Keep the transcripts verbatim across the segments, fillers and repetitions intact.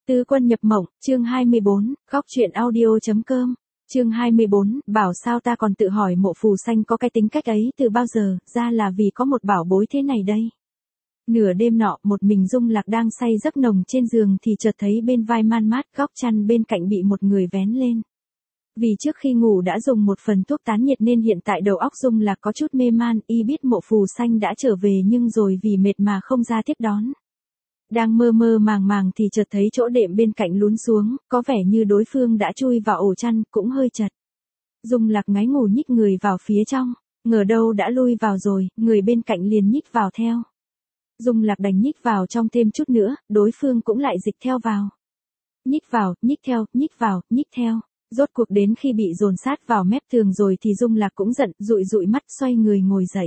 Tứ quân nhập mộng, chương hai mươi bốn, góc truyện audio.com, chương hai mươi bốn, bảo sao ta còn tự hỏi Mộ Phù Sanh có cái tính cách ấy từ bao giờ, ra là vì có một bảo bối thế này đây. Nửa đêm nọ, một mình Dung Lạc đang say giấc nồng trên giường thì chợt thấy bên vai man mát, góc chăn bên cạnh bị một người vén lên. Vì trước khi ngủ đã dùng một phần thuốc tán nhiệt nên hiện tại đầu óc Dung Lạc có chút mê man, y biết Mộ Phù Sanh đã trở về nhưng rồi vì mệt mà không ra tiếp đón. Đang mơ mơ màng màng thì chợt thấy chỗ đệm bên cạnh lún xuống, có vẻ như đối phương đã chui vào ổ chăn, cũng hơi chật. Dung Lạc ngáy ngủ nhích người vào phía trong, ngờ đâu đã lui vào rồi, người bên cạnh liền nhích vào theo. Dung Lạc đành nhích vào trong thêm chút nữa, đối phương cũng lại dịch theo vào. Nhích vào, nhích theo, nhích vào, nhích theo. Rốt cuộc đến khi bị dồn sát vào mép tường rồi thì Dung Lạc cũng giận, dụi dụi mắt xoay người ngồi dậy.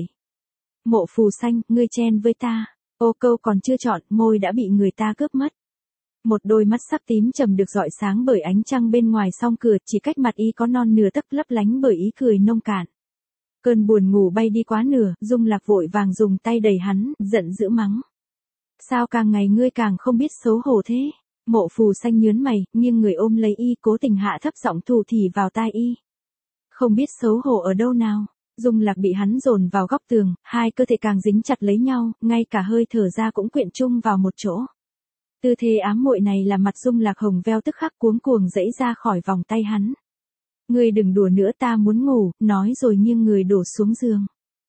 Mộ Phù Sanh, ngươi chen với ta. Ô câu còn chưa chọn, môi đã bị người ta cướp mất. Một đôi mắt sắc tím trầm được rọi sáng bởi ánh trăng bên ngoài song cửa, chỉ cách mặt y có non nửa tấc lấp lánh bởi ý cười nông cạn. Cơn buồn ngủ bay đi quá nửa, Dung Lạc vội vàng dùng tay đẩy hắn, giận dữ mắng. Sao càng ngày ngươi càng không biết xấu hổ thế? Mộ Phù Sanh nhớn mày, nghiêng người ôm lấy y, cố tình hạ thấp giọng thủ thỉ vào tai y. Không biết xấu hổ ở đâu nào? Dung Lạc bị hắn dồn vào góc tường, hai cơ thể càng dính chặt lấy nhau, ngay cả hơi thở ra cũng quyện chung vào một chỗ. Tư thế ám muội này làm mặt Dung Lạc hồng veo tức khắc cuống cuồng dãy ra khỏi vòng tay hắn. Ngươi đừng đùa nữa, ta muốn ngủ, nói rồi nghiêng người đổ xuống giường.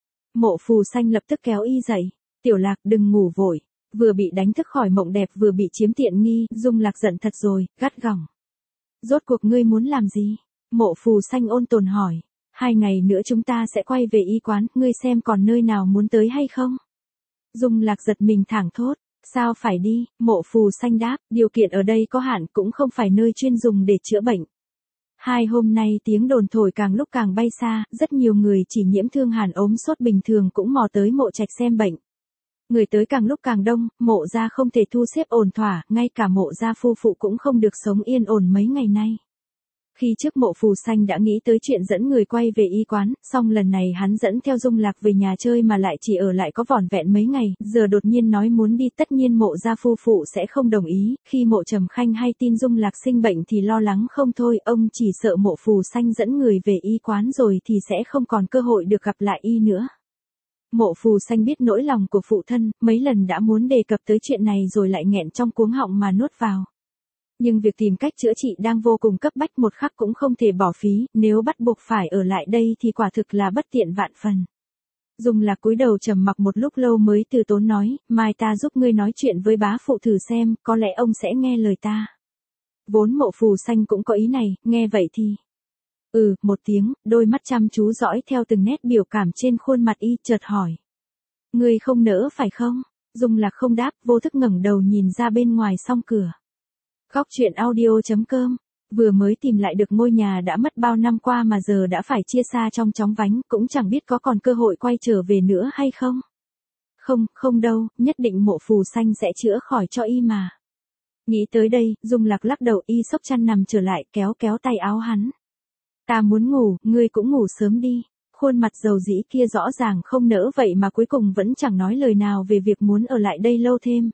Mộ Phù Sanh lập tức kéo y dậy. Tiểu Lạc đừng ngủ vội. Vừa bị đánh thức khỏi mộng đẹp vừa bị chiếm tiện nghi, Dung Lạc giận thật rồi, gắt gỏng. Rốt cuộc ngươi muốn làm gì? Mộ Phù Sanh ôn tồn hỏi. Hai ngày nữa chúng ta sẽ quay về y quán, ngươi xem còn nơi nào muốn tới hay không? Dung Lạc giật mình thảng thốt. Sao phải đi? Mộ Phù Sanh đáp, điều kiện ở đây có hạn, cũng không phải nơi chuyên dùng để chữa bệnh. Hai hôm nay tiếng đồn thổi càng lúc càng bay xa, rất nhiều người chỉ nhiễm thương hàn ốm sốt bình thường cũng mò tới mộ trạch xem bệnh. Người tới càng lúc càng đông, mộ gia không thể thu xếp ổn thỏa, ngay cả mộ gia phu phụ cũng không được sống yên ổn mấy ngày nay. Khi trước Mộ Phù Sanh đã nghĩ tới chuyện dẫn người quay về y quán, song lần này hắn dẫn theo Dung Lạc về nhà chơi mà lại chỉ ở lại có vỏn vẹn mấy ngày, giờ đột nhiên nói muốn đi, tất nhiên mộ gia phu phụ sẽ không đồng ý. Khi Mộ Trầm Khanh hay tin Dung Lạc sinh bệnh thì lo lắng không thôi, ông chỉ sợ Mộ Phù Sanh dẫn người về y quán rồi thì sẽ không còn cơ hội được gặp lại y nữa. Mộ Phù Sanh biết nỗi lòng của phụ thân, mấy lần đã muốn đề cập tới chuyện này rồi lại nghẹn trong cuống họng mà nuốt vào. Nhưng việc tìm cách chữa trị đang vô cùng cấp bách, một khắc cũng không thể bỏ phí, nếu bắt buộc phải ở lại đây thì quả thực là bất tiện vạn phần. Dung Lạc cúi đầu trầm mặc một lúc lâu mới từ tốn nói, mai ta giúp ngươi nói chuyện với bá phụ thử xem, có lẽ ông sẽ nghe lời ta. Vốn Mộ Phù Sanh cũng có ý này, nghe vậy thì... Ừ, một tiếng, đôi mắt chăm chú dõi theo từng nét biểu cảm trên khuôn mặt y, chợt hỏi. Ngươi không nỡ phải không? Dung Lạc không đáp, vô thức ngẩng đầu nhìn ra bên ngoài song cửa. Góc truyện audio.com, vừa mới tìm lại được ngôi nhà đã mất bao năm qua mà giờ đã phải chia xa trong chóng vánh, cũng chẳng biết có còn cơ hội quay trở về nữa hay không. Không, không đâu, nhất định Mộ Phù Sanh sẽ chữa khỏi cho y mà. Nghĩ tới đây, Dung Lạc lắc đầu, y xốc chăn nằm trở lại, kéo kéo tay áo hắn. Ta muốn ngủ, ngươi cũng ngủ sớm đi. Khuôn mặt dầu dĩ kia rõ ràng không nỡ vậy mà cuối cùng vẫn chẳng nói lời nào về việc muốn ở lại đây lâu thêm.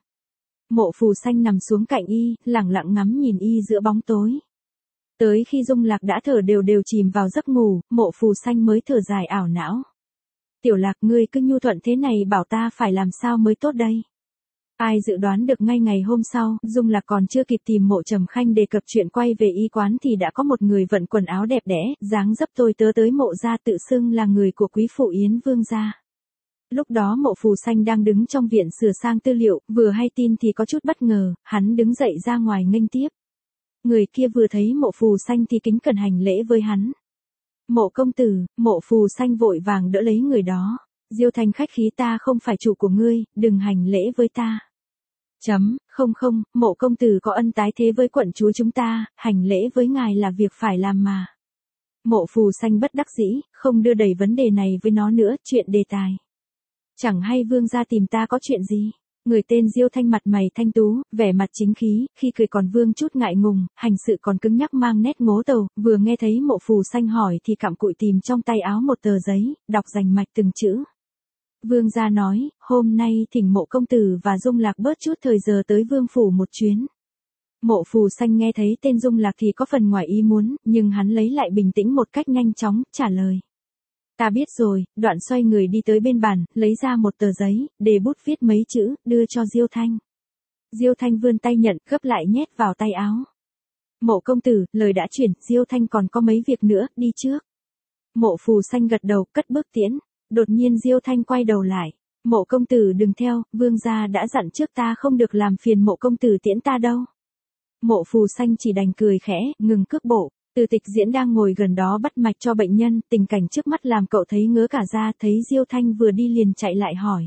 Mộ Phù Sanh nằm xuống cạnh y, lẳng lặng ngắm nhìn y giữa bóng tối. Tới khi Dung Lạc đã thở đều đều chìm vào giấc ngủ, Mộ Phù Sanh mới thở dài ảo não. Tiểu Lạc, ngươi cứ nhu thuận thế này bảo ta phải làm sao mới tốt đây? Ai dự đoán được ngay ngày hôm sau, Dung Lạc còn chưa kịp tìm Mộ Trầm Khanh đề cập chuyện quay về y quán thì đã có một người vận quần áo đẹp đẽ, dáng dấp tôi tớ tới mộ gia, tự xưng là người của quý phụ Yến Vương gia. Lúc đó Mộ Phù Sanh đang đứng trong viện sửa sang tư liệu, vừa hay tin thì có chút bất ngờ, hắn đứng dậy ra ngoài nghênh tiếp. Người kia vừa thấy Mộ Phù Sanh thì kính cẩn hành lễ với hắn. Mộ công tử, Mộ Phù Sanh vội vàng đỡ lấy người đó. Diêu Thanh khách khí, ta không phải chủ của ngươi, đừng hành lễ với ta. Chấm, không không, Mộ công tử có ân tái thế với quận chúa chúng ta, hành lễ với ngài là việc phải làm mà. Mộ Phù Sanh bất đắc dĩ, không đưa đẩy vấn đề này với nó nữa, chuyện đề tài. Chẳng hay vương gia tìm ta có chuyện gì? Người tên Diêu Thanh mặt mày thanh tú, vẻ mặt chính khí, khi cười còn vương chút ngại ngùng, hành sự còn cứng nhắc mang nét ngố tàu, vừa nghe thấy Mộ Phù Sanh hỏi thì cặm cụi tìm trong tay áo một tờ giấy, đọc rành mạch từng chữ. Vương gia nói, hôm nay thỉnh Mộ công tử và Dung Lạc bớt chút thời giờ tới vương phủ một chuyến. Mộ Phù Xanh nghe thấy tên Dung Lạc thì có phần ngoài ý muốn, nhưng hắn lấy lại bình tĩnh một cách nhanh chóng, trả lời. Ta biết rồi, đoạn xoay người đi tới bên bàn, lấy ra một tờ giấy, để bút viết mấy chữ, đưa cho Diêu Thanh. Diêu Thanh vươn tay nhận, gấp lại nhét vào tay áo. Mộ công tử, lời đã chuyển, Diêu Thanh còn có mấy việc nữa, đi trước. Mộ Phù Xanh gật đầu, cất bước tiễn. Đột nhiên Diêu Thanh quay đầu lại. Mộ công tử đừng theo, vương gia đã dặn trước ta không được làm phiền mộ công tử tiễn ta đâu. Mộ Phù Xanh chỉ đành cười khẽ, ngừng cước bộ. Từ Tịch Diễn đang ngồi gần đó bắt mạch cho bệnh nhân, tình cảnh trước mắt làm cậu thấy ngớ cả da, thấy Diêu Thanh vừa đi liền chạy lại hỏi.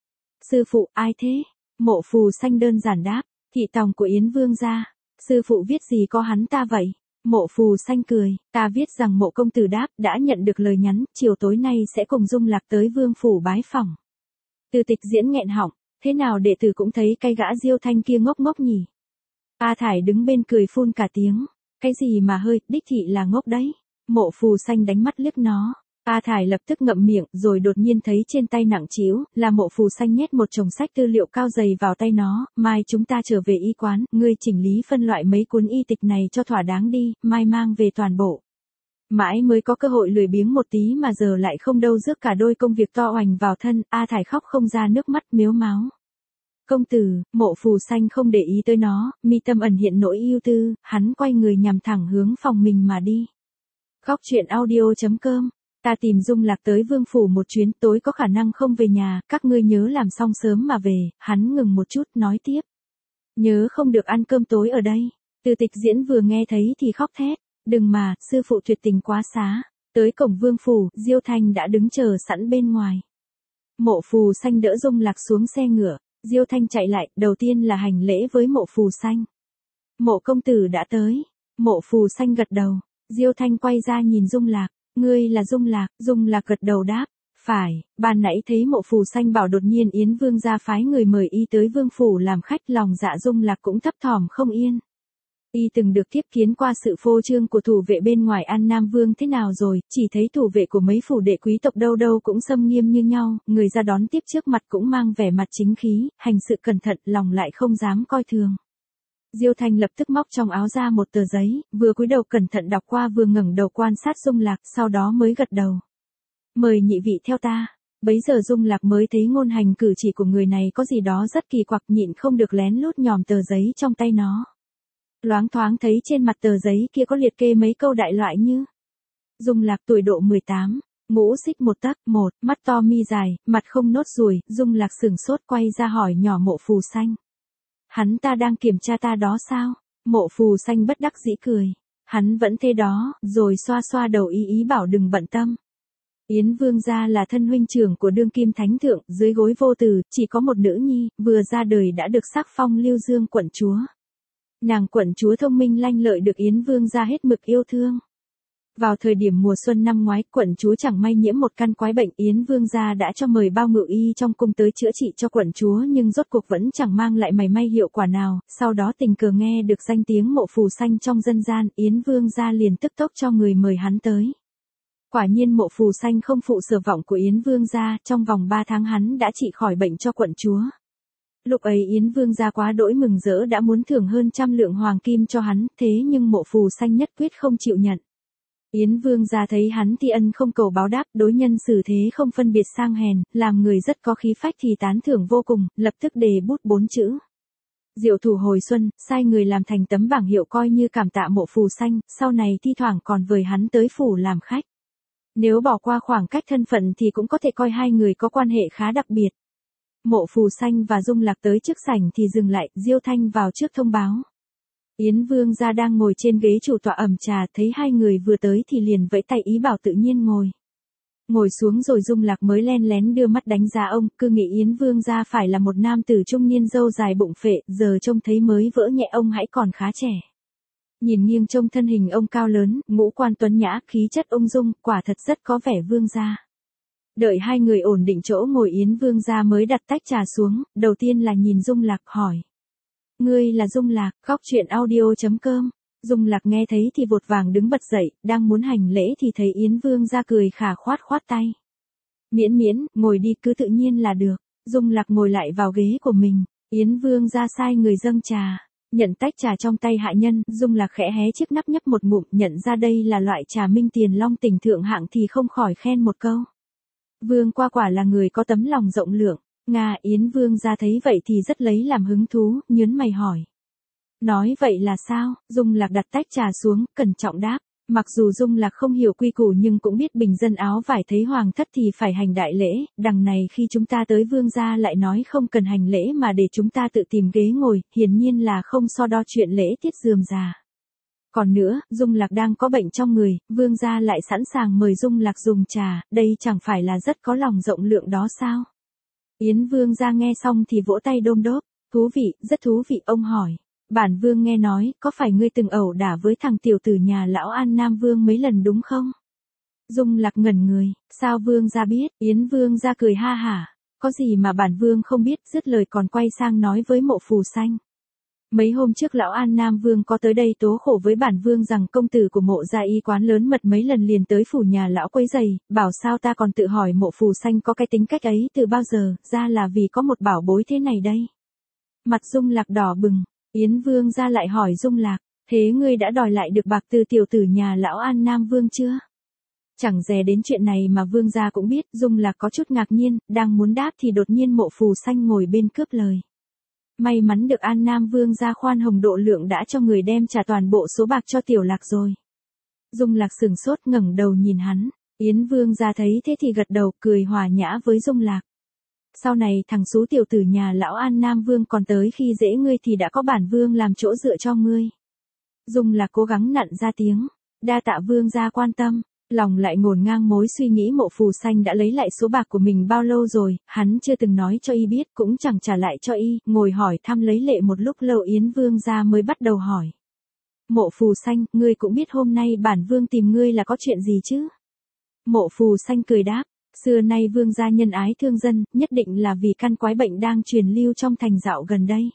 Sư phụ, ai thế? Mộ Phù Xanh đơn giản đáp, thị tòng của Yến vương gia. Sư phụ viết gì có hắn ta vậy? Mộ Phù Xanh cười, ta viết rằng mộ công tử đáp, đã nhận được lời nhắn, chiều tối nay sẽ cùng Dung Lạc tới vương phủ bái phỏng. Từ Tịch Diễn nghẹn họng, thế nào đệ tử cũng thấy cái gã Diêu Thanh kia ngốc ngốc nhỉ? A Thải đứng bên cười phun cả tiếng. Cái gì mà hơi, đích thị là ngốc đấy. Mộ Phù Xanh đánh mắt liếc nó. A Thải lập tức ngậm miệng, rồi đột nhiên thấy trên tay nặng trĩu, là Mộ Phù Xanh nhét một chồng sách tư liệu cao dày vào tay nó. Mai chúng ta trở về y quán, ngươi chỉnh lý phân loại mấy cuốn y tịch này cho thỏa đáng đi, mai mang về toàn bộ. Mãi mới có cơ hội lười biếng một tí mà giờ lại không đâu rước cả đôi công việc to oành vào thân. A Thải khóc không ra nước mắt, mếu máo. Công tử, Mộ Phù Xanh không để ý tới nó, mi tâm ẩn hiện nỗi ưu tư, hắn quay người nhằm thẳng hướng phòng mình mà đi. Góc truyện audio chấm com, ta tìm Dung Lạc tới vương phủ một chuyến, tối có khả năng không về nhà, các ngươi nhớ làm xong sớm mà về. Hắn ngừng một chút, nói tiếp. Nhớ không được ăn cơm tối ở đây. Từ Tịch Diễn vừa nghe thấy thì khóc thét, đừng mà, sư phụ tuyệt tình quá xá. Tới cổng vương phủ, Diêu Thanh đã đứng chờ sẵn bên ngoài. Mộ Phù Xanh đỡ Dung Lạc xuống xe ngựa. Diêu Thanh chạy lại, đầu tiên là hành lễ với Mộ Phù Xanh. Mộ công tử đã tới. Mộ Phù Xanh gật đầu. Diêu Thanh quay ra nhìn Dung Lạc. Ngươi là Dung Lạc? Dung Lạc gật đầu đáp. Phải, ban nãy thấy Mộ Phù Xanh bảo đột nhiên Yến vương gia phái người mời y tới vương phủ làm khách, lòng dạ Dung Lạc cũng thấp thỏm không yên. Y từng được tiếp kiến qua sự phô trương của thủ vệ bên ngoài An Nam Vương thế nào rồi, chỉ thấy thủ vệ của mấy phủ đệ quý tộc đâu đâu cũng xâm nghiêm như nhau, người ra đón tiếp trước mặt cũng mang vẻ mặt chính khí, hành sự cẩn thận, lòng lại không dám coi thường. Diêu Thanh lập tức móc trong áo ra một tờ giấy, vừa cúi đầu cẩn thận đọc qua vừa ngẩng đầu quan sát Dung Lạc, sau đó mới gật đầu. Mời nhị vị theo ta. Bấy giờ Dung Lạc mới thấy ngôn hành cử chỉ của người này có gì đó rất kỳ quặc, nhịn không được lén lút nhòm tờ giấy trong tay nó. Loáng thoáng thấy trên mặt tờ giấy kia có liệt kê mấy câu đại loại như: Dung Lạc tuổi độ mười tám, ngũ xích một tấc, một, mắt to mi dài, mặt không nốt ruồi. Dung Lạc sửng sốt quay ra hỏi nhỏ Mộ Phù Xanh. Hắn ta đang kiểm tra ta đó sao? Mộ Phù Xanh bất đắc dĩ cười. Hắn vẫn thế đó, rồi xoa xoa đầu ý ý bảo đừng bận tâm. Yến vương gia là thân huynh trưởng của đương kim thánh thượng, dưới gối vô tử, chỉ có một nữ nhi, vừa ra đời đã được sắc phong Lưu Dương quận chúa. Nàng quận chúa thông minh lanh lợi được Yến vương gia hết mực yêu thương. Vào thời điểm mùa xuân năm ngoái, quận chúa chẳng may nhiễm một căn quái bệnh, Yến vương gia đã cho mời bao ngự y trong cung tới chữa trị cho quận chúa, nhưng rốt cuộc vẫn chẳng mang lại mảy may hiệu quả nào. Sau đó tình cờ nghe được danh tiếng Mộ Phù Xanh trong dân gian, Yến vương gia liền tức tốc cho người mời hắn tới. Quả nhiên Mộ Phù Xanh không phụ sở vọng của Yến vương gia, trong vòng ba tháng hắn đã trị khỏi bệnh cho quận chúa. Lúc ấy Yến vương gia quá đỗi mừng rỡ, đã muốn thưởng hơn trăm lượng hoàng kim cho hắn, thế nhưng Mộ Phù Xanh nhất quyết không chịu nhận. Yến vương gia thấy hắn thi ân không cầu báo đáp, đối nhân xử thế không phân biệt sang hèn, làm người rất có khí phách thì tán thưởng vô cùng, lập tức đề bút bốn chữ: Diệu thủ hồi xuân, sai người làm thành tấm bảng hiệu coi như cảm tạ Mộ Phù Xanh, sau này thi thoảng còn vời hắn tới phủ làm khách. Nếu bỏ qua khoảng cách thân phận thì cũng có thể coi hai người có quan hệ khá đặc biệt. Mộ Phù Xanh và Dung Lạc tới trước sảnh thì dừng lại, Diêu Thanh vào trước thông báo. Yến vương gia đang ngồi trên ghế chủ tọa ẩm trà, thấy hai người vừa tới thì liền vẫy tay ý bảo tự nhiên ngồi. Ngồi xuống rồi Dung Lạc mới len lén đưa mắt đánh giá ông, cứ nghĩ Yến vương gia phải là một nam tử trung niên râu dài bụng phệ, giờ trông thấy mới vỡ nhẹ ông hãy còn khá trẻ. Nhìn nghiêng trông thân hình ông cao lớn, ngũ quan tuấn nhã, khí chất ung dung, quả thật rất có vẻ vương gia. Đợi hai người ổn định chỗ ngồi, Yến vương gia mới đặt tách trà xuống, đầu tiên là nhìn Dung Lạc hỏi. Ngươi là Dung Lạc? Góc truyện audio chấm com. Dung Lạc nghe thấy thì vội vàng đứng bật dậy, đang muốn hành lễ thì thấy Yến vương gia cười khà khoát khoát tay. Miễn miễn, ngồi đi, cứ tự nhiên là được. Dung Lạc ngồi lại vào ghế của mình, Yến vương gia sai người dâng trà. Nhận tách trà trong tay hạ nhân, Dung Lạc khẽ hé chiếc nắp nhấp một ngụm, nhận ra đây là loại trà Minh Tiền Long Tỉnh thượng hạng thì không khỏi khen một câu. Vương qua quả là người có tấm lòng rộng lượng. Nga Yến Vương ra thấy vậy thì rất lấy làm hứng thú, nhớn mày hỏi. Nói vậy là sao? Dung Lạc đặt tách trà xuống, cẩn trọng đáp. Mặc dù Dung Lạc không hiểu quy củ nhưng cũng biết bình dân áo vải thấy hoàng thất thì phải hành đại lễ, đằng này khi chúng ta tới vương gia lại nói không cần hành lễ mà để chúng ta tự tìm ghế ngồi, hiển nhiên là không so đo chuyện lễ tiết rườm rà. Còn nữa, Dung Lạc đang có bệnh trong người, vương gia lại sẵn sàng mời Dung Lạc dùng trà, đây chẳng phải là rất có lòng rộng lượng đó sao? Yến Vương gia nghe xong thì vỗ tay đôm đốp, thú vị, rất thú vị, ông hỏi. Bản vương nghe nói, có phải ngươi từng ẩu đả với thằng tiểu tử nhà lão An Nam Vương mấy lần đúng không? Dung Lạc ngẩn người, sao vương gia biết? Yến Vương gia cười ha hả, có gì mà bản vương không biết, dứt lời còn quay sang nói với Mộ Phù Xanh. Mấy hôm trước lão An Nam Vương có tới đây tố khổ với bản vương rằng công tử của Mộ gia y quán lớn mật mấy lần liền tới phủ nhà lão quấy giày, bảo sao ta còn tự hỏi Mộ Phù Xanh có cái tính cách ấy từ bao giờ, ra là vì có một bảo bối thế này đây. Mặt Dung Lạc đỏ bừng. Yến Vương ra lại hỏi Dung Lạc, thế ngươi đã đòi lại được bạc từ tiểu tử nhà lão An Nam Vương chưa? Chẳng dè đến chuyện này mà Vương gia cũng biết, Dung Lạc có chút ngạc nhiên, đang muốn đáp thì đột nhiên Mộ Phù Xanh ngồi bên cướp lời. May mắn được An Nam Vương gia khoan hồng độ lượng đã cho người đem trả toàn bộ số bạc cho tiểu Lạc rồi. Dung Lạc sừng sốt ngẩng đầu nhìn hắn, Yến Vương gia thấy thế thì gật đầu cười hòa nhã với Dung Lạc. Sau này thằng xú tiểu tử nhà lão An Nam Vương còn tới khi dễ ngươi thì đã có bản vương làm chỗ dựa cho ngươi. Dung Lạc cố gắng nặn ra tiếng, đa tạ vương gia quan tâm, lòng lại ngổn ngang mối suy nghĩ Mộ Phù Xanh đã lấy lại số bạc của mình bao lâu rồi, hắn chưa từng nói cho y biết cũng chẳng trả lại cho y, ngồi hỏi thăm lấy lệ một lúc lâu Yến Vương gia mới bắt đầu hỏi. Mộ Phù Xanh, ngươi cũng biết hôm nay bản vương tìm ngươi là có chuyện gì chứ? Mộ Phù Xanh cười đáp. Xưa nay vương gia nhân ái thương dân, nhất định là vì căn quái bệnh đang truyền lưu trong thành dạo gần đây.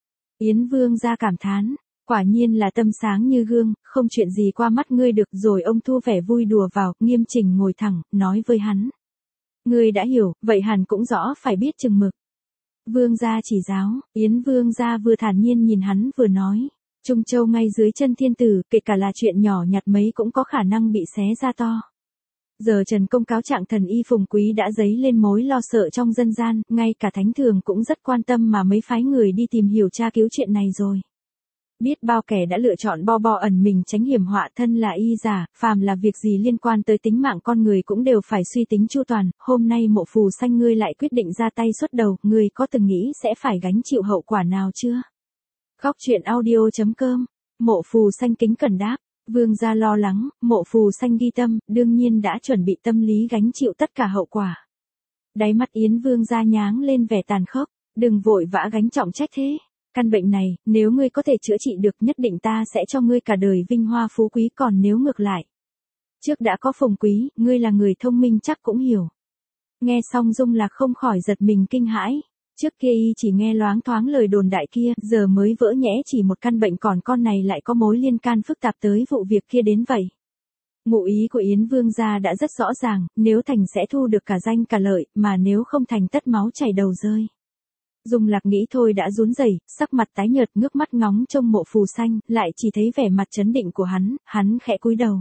Yến Vương gia cảm thán, quả nhiên là tâm sáng như gương, không chuyện gì qua mắt ngươi được. Rồi ông thu vẻ vui đùa vào, nghiêm chỉnh ngồi thẳng, nói với hắn. Ngươi đã hiểu, vậy hẳn cũng rõ phải biết chừng mực. Vương gia chỉ giáo, Yến Vương gia vừa thản nhiên nhìn hắn vừa nói. Trung Châu ngay dưới chân thiên tử, kể cả là chuyện nhỏ nhặt mấy cũng có khả năng bị xé ra to. Giờ Trần Công cáo trạng thần y Phùng Quý đã dấy lên mối lo sợ trong dân gian, ngay cả thánh thường cũng rất quan tâm mà mấy phái người đi tìm hiểu tra cứu chuyện này rồi. Biết bao kẻ đã lựa chọn bo bo ẩn mình tránh hiểm họa, thân là y giả, phàm là việc gì liên quan tới tính mạng con người cũng đều phải suy tính chu toàn, hôm nay Mộ Phù Xanh ngươi lại quyết định ra tay xuất đầu, ngươi có từng nghĩ sẽ phải gánh chịu hậu quả nào chưa? Góc truyện audio chấm com, Mộ Phù Xanh kính cẩn đáp. Vương gia lo lắng, Mộ Phù Xanh ghi tâm, đương nhiên đã chuẩn bị tâm lý gánh chịu tất cả hậu quả. Đáy mắt Yến Vương gia nháng lên vẻ tàn khốc, đừng vội vã gánh trọng trách thế. Căn bệnh này, nếu ngươi có thể chữa trị được nhất định ta sẽ cho ngươi cả đời vinh hoa phú quý, còn nếu ngược lại. Trước đã có Phùng Quý, ngươi là người thông minh chắc cũng hiểu. Nghe xong Dung Lạc không khỏi giật mình kinh hãi. Trước kia y chỉ nghe loáng thoáng lời đồn đại kia, giờ mới vỡ nhẽ chỉ một căn bệnh còn con này lại có mối liên can phức tạp tới vụ việc kia đến vậy. Ngụ ý của Yến Vương gia đã rất rõ ràng, nếu thành sẽ thu được cả danh cả lợi, mà nếu không thành tất máu chảy đầu rơi. Dung Lạc nghĩ thôi đã run rẩy, sắc mặt tái nhợt ngước mắt ngóng trông Mộ Phù Xanh, lại chỉ thấy vẻ mặt trấn định của hắn, hắn khẽ cúi đầu.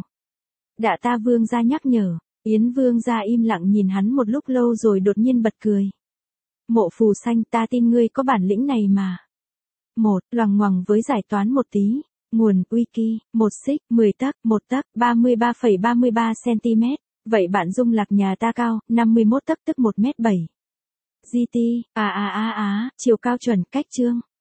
Đạ ta Vương gia nhắc nhở, Yến Vương gia im lặng nhìn hắn một lúc lâu rồi đột nhiên bật cười. Mộ Phù Xanh, ta tin ngươi có bản lĩnh này mà. Một, loằng ngoằng với giải toán một tí. Nguồn, wiki, một xích, mười tấc, một tấc, ba mươi ba phẩy ba mươi ba xăng-ti-mét. Vậy bạn Dung Lạc nhà ta cao, năm mươi mốt tấc tức một mét bảy. giê tê, à à à à, chiều cao chuẩn, cách chương.